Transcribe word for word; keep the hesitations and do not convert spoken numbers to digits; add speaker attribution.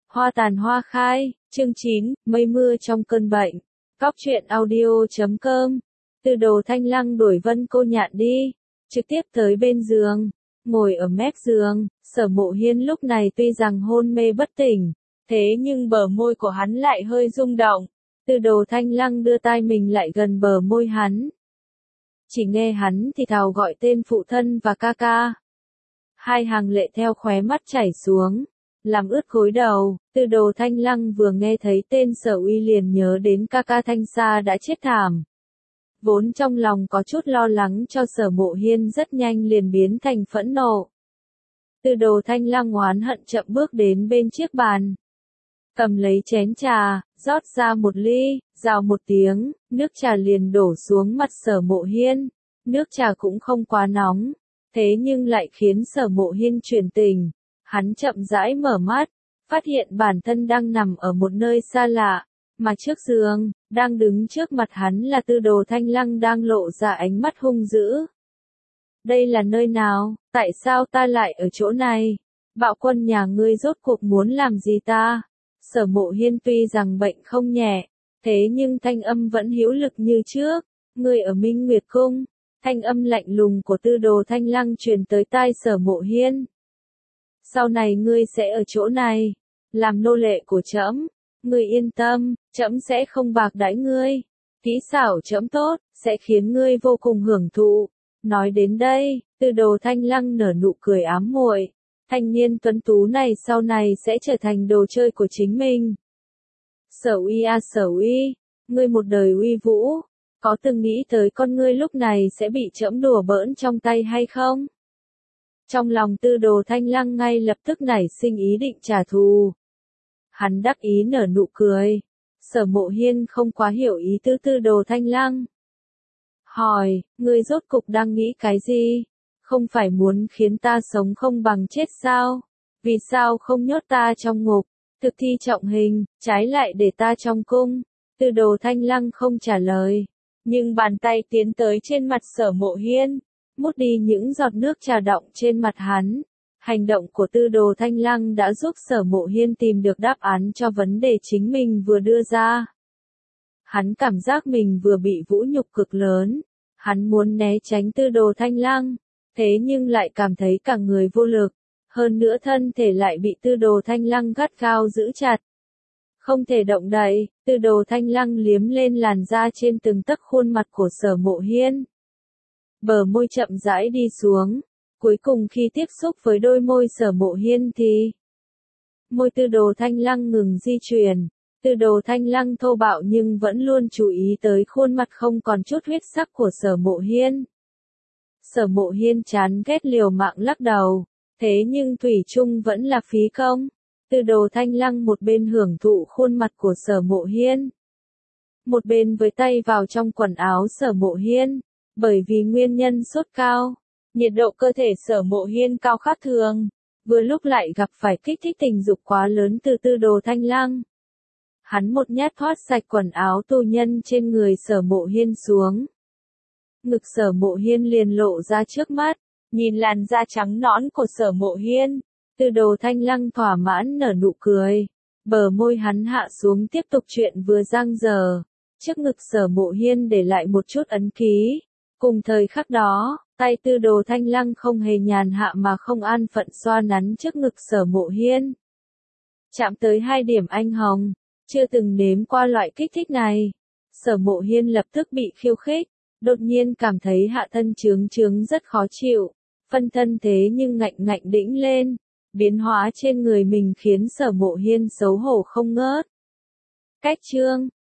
Speaker 1: Hoa tàn hoa khai, chương chín, mây mưa trong cơn bệnh. Cóc truyện audio chấm com. Từ đồ Thanh Lăng đuổi Vân Cô Nhạn đi, trực tiếp tới bên giường, ngồi ở mép giường. Sở Mộ Hiên lúc này tuy rằng hôn mê bất tỉnh, thế nhưng bờ môi của hắn lại hơi rung động. Từ đồ Thanh Lăng đưa tai mình lại gần bờ môi hắn. Chỉ nghe hắn thì thào gọi tên phụ thân và ca ca. Hai hàng lệ theo khóe mắt chảy xuống, làm ướt gối đầu. Từ đồ Thanh Lăng vừa nghe thấy tên Sở Uy liền nhớ đến ca ca Thanh Sa đã chết thảm. Vốn trong lòng có chút lo lắng cho Sở Mộ Hiên rất nhanh liền biến thành phẫn nộ. Từ đồ Thanh Lăng oán hận chậm bước đến bên chiếc bàn. Cầm lấy chén trà, rót ra một ly, rào một tiếng, nước trà liền đổ xuống mặt Sở Mộ Hiên. Nước trà cũng không quá nóng, thế nhưng lại khiến Sở Mộ Hiên chuyển tình. Hắn chậm rãi mở mắt, phát hiện bản thân đang nằm ở một nơi xa lạ, mà trước giường, đang đứng trước mặt hắn là Tư Đồ Thanh Lăng đang lộ ra ánh mắt hung dữ. Đây là nơi nào, tại sao ta lại ở chỗ này? Bạo quân nhà ngươi rốt cuộc muốn làm gì ta? Sở Mộ Hiên tuy rằng bệnh không nhẹ, thế nhưng thanh âm vẫn hữu lực như trước. Ngươi ở Minh Nguyệt Cung. Thanh âm lạnh lùng của Tư Đồ Thanh Lăng truyền tới tai Sở Mộ Hiên. Sau này ngươi sẽ ở chỗ này, làm nô lệ của trẫm. Ngươi yên tâm, trẫm sẽ không bạc đãi ngươi. Kỹ xảo trẫm tốt, sẽ khiến ngươi vô cùng hưởng thụ. Nói đến đây, Tư Đồ Thanh Lăng nở nụ cười ám muội. Thanh niên tuấn tú này sau này sẽ trở thành đồ chơi của chính mình. Sở Uy à Sở Uy, ngươi một đời uy vũ, có từng nghĩ tới con ngươi lúc này sẽ bị trẫm đùa bỡn trong tay hay không? Trong lòng Tư Đồ Thanh Lăng ngay lập tức nảy sinh ý định trả thù. Hắn đắc ý nở nụ cười. Sở Mộ Hiên không quá hiểu ý tứ Tư Đồ Thanh Lăng. Hỏi, ngươi rốt cục đang nghĩ cái gì? Không phải muốn khiến ta sống không bằng chết sao? Vì sao không nhốt ta trong ngục, thực thi trọng hình, trái lại để ta trong cung? Tư Đồ Thanh Lăng không trả lời, nhưng bàn tay tiến tới trên mặt Sở Mộ Hiên, mút đi những giọt nước trà đọng trên mặt hắn. Hành động của Tư Đồ Thanh Lăng đã giúp Sở Mộ Hiên tìm được đáp án cho vấn đề chính mình vừa đưa ra. Hắn cảm giác mình vừa bị vũ nhục cực lớn. Hắn muốn né tránh Tư Đồ Thanh Lăng, thế nhưng lại cảm thấy cả người vô lực. Hơn nữa thân thể lại bị Tư Đồ Thanh Lăng gắt gao giữ chặt. Không thể động đậy. Tư Đồ Thanh Lăng liếm lên làn da trên từng tấc khuôn mặt của Sở Mộ Hiên. Bờ môi chậm rãi đi xuống. Cuối cùng khi tiếp xúc với đôi môi Sở Mộ Hiên thì môi Tư Đồ Thanh Lăng ngừng di chuyển. Tư Đồ Thanh Lăng thô bạo nhưng vẫn luôn chú ý tới khuôn mặt không còn chút huyết sắc của Sở Mộ Hiên. Sở Mộ Hiên chán ghét liều mạng lắc đầu, thế nhưng thủy chung vẫn là phí công. Tư Đồ Thanh Lăng một bên hưởng thụ khuôn mặt của Sở Mộ Hiên, một bên với tay vào trong quần áo Sở Mộ Hiên. Bởi vì nguyên nhân sốt cao, nhiệt độ cơ thể Sở Mộ Hiên cao khác thường, vừa lúc lại gặp phải kích thích tình dục quá lớn từ Tư Đồ Thanh Lăng. Hắn một nhát thoát sạch quần áo tù nhân trên người Sở Mộ Hiên xuống. Ngực Sở Mộ Hiên liền lộ ra trước mắt, nhìn làn da trắng nõn của Sở Mộ Hiên, Tư Đồ Thanh Lăng thỏa mãn nở nụ cười. Bờ môi hắn hạ xuống tiếp tục chuyện vừa giang dở. Trước ngực Sở Mộ Hiên để lại một chút ấn ký. Cùng thời khắc đó, tay Tư Đồ Thanh Lăng không hề nhàn hạ mà không an phận xoa nắn trước ngực Sở Mộ Hiên. Chạm tới hai điểm anh hồng, chưa từng nếm qua loại kích thích này. Sở Mộ Hiên lập tức bị khiêu khích, đột nhiên cảm thấy hạ thân trướng trướng rất khó chịu, phân thân thế nhưng ngạnh ngạnh đĩnh lên, biến hóa trên người mình khiến Sở Mộ Hiên xấu hổ không ngớt. Cách chương